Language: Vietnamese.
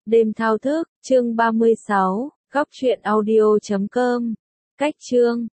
Đêm thao thức, chương 36, góc truyện audio.com. Cách chương